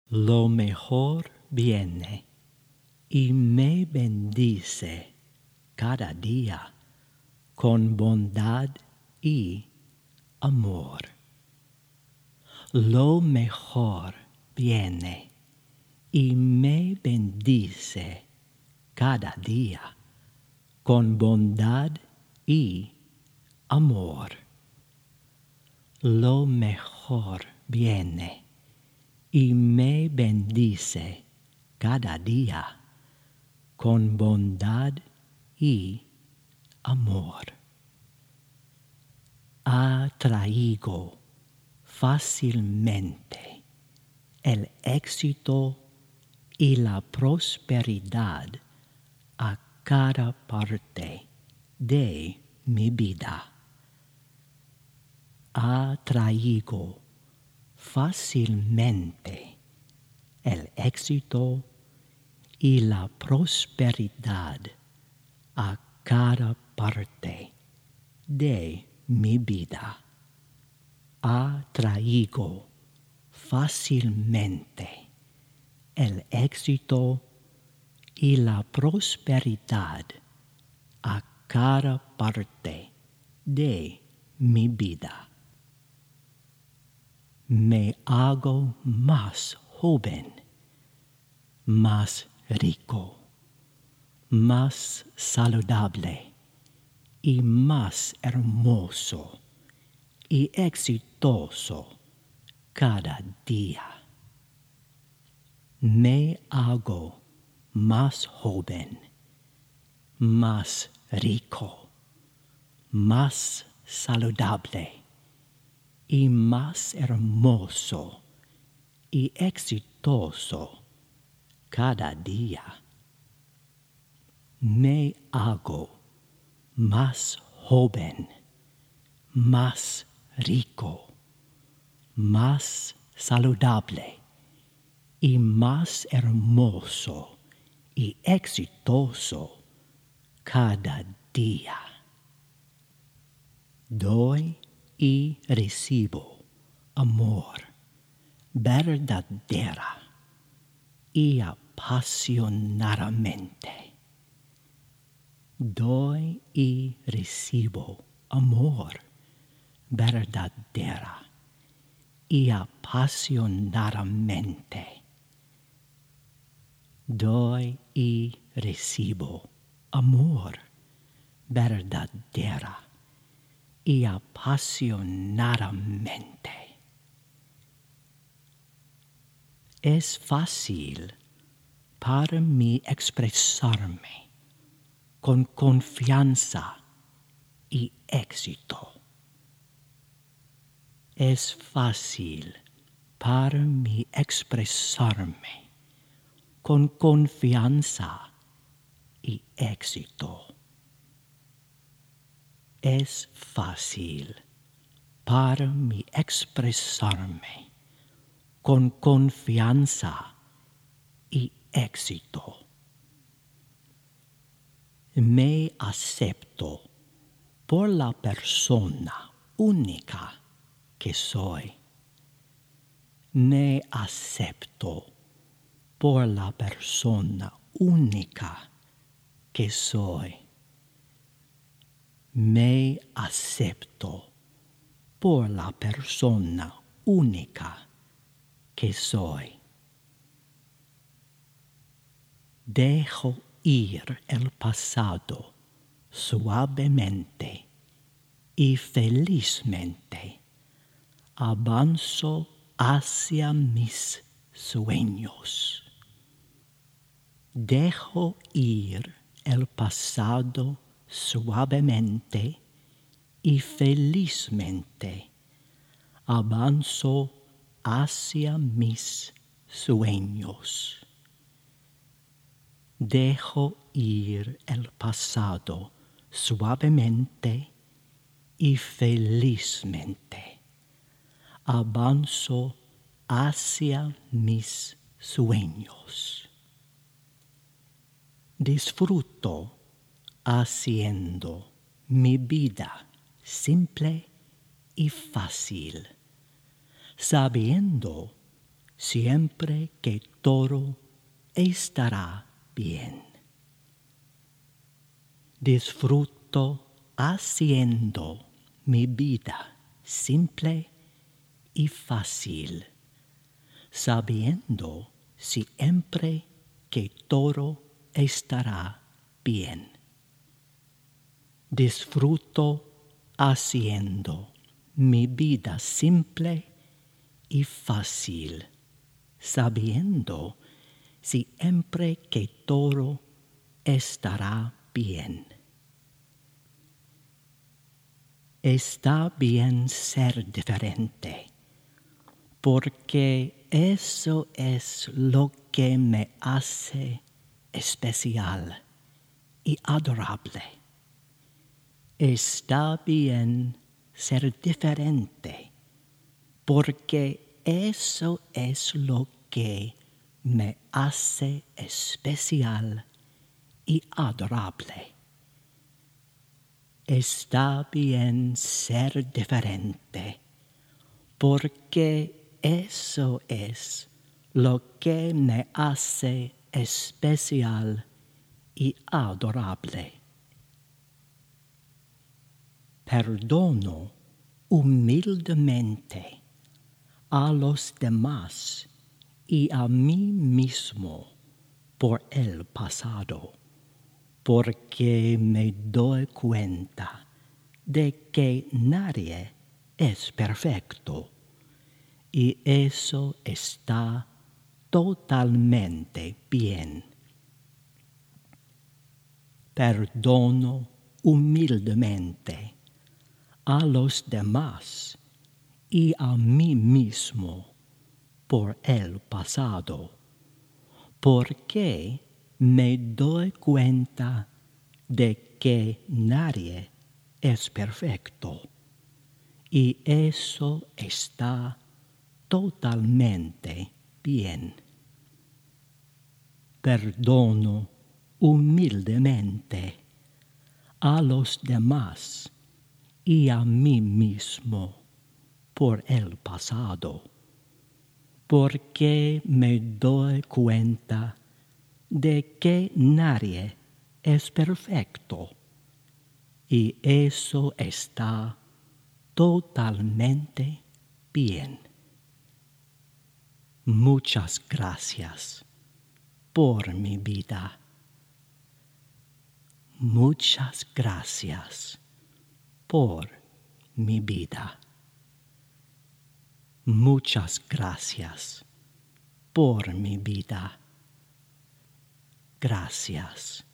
Lo mejor viene y me bendice cada día con bondad y amor. Lo mejor viene y me bendice cada día con bondad y amor. Lo mejor viene y me bendice cada día con bondad y amor. Atraigo fácilmente el éxito y la prosperidad a cada parte de mi vida. Atraigo fácilmente el éxito y la prosperidad a cada parte de mi vida. Atraigo fácilmente el éxito y la prosperidad a cada parte de mi vida. Me hago más joven, más rico, más saludable y más hermoso y exitoso cada día. Me hago más joven, más rico, más saludable y más hermoso y exitoso cada día. Me hago más joven, más rico, más saludable y más hermoso y exitoso cada día. Doy y recibo amor verdadera y apasionadamente. Doy y recibo amor verdadera y apasionadamente. Doy y recibo amor verdadera y apasionadamente. Es fácil para mí expresarme con confianza y éxito. Es fácil para mí expresarme con confianza y éxito. Es fácil para mí expresarme con confianza y éxito. Me acepto por la persona única que soy. Me acepto por la persona única que soy. Me acepto por la persona única que soy. Dejo ir el pasado suavemente y felizmente. Avanzo hacia mis sueños. Dejo ir el pasado suavemente y felizmente. Avanzo hacia mis sueños. Dejo ir el pasado suavemente y felizmente. Avanzo hacia mis sueños. Disfruto haciendo mi vida simple y fácil, sabiendo siempre que todo estará bien. Disfruto haciendo mi vida simple y fácil, sabiendo siempre que todo estará bien. Disfruto haciendo mi vida simple y fácil, sabiendo siempre que todo estará bien. Está bien ser diferente, porque eso es lo que me hace especial y adorable. Está bien ser diferente, porque eso es lo que me hace especial y adorable. Está bien ser diferente, porque eso es lo que me hace especial y adorable. Perdono humildemente a los demás y a mí mismo por el pasado, porque me doy cuenta de que nadie es perfecto y eso está totalmente bien. Perdono humildemente a los demás y a mí mismo por el pasado, porque me doy cuenta de que nadie es perfecto y eso está totalmente bien. Perdono humildemente a los demás y a mí mismo por el pasado, porque me doy cuenta de que nadie es perfecto y eso está totalmente bien. Muchas gracias por mi vida. Muchas gracias por mi vida. Muchas gracias por mi vida. Gracias.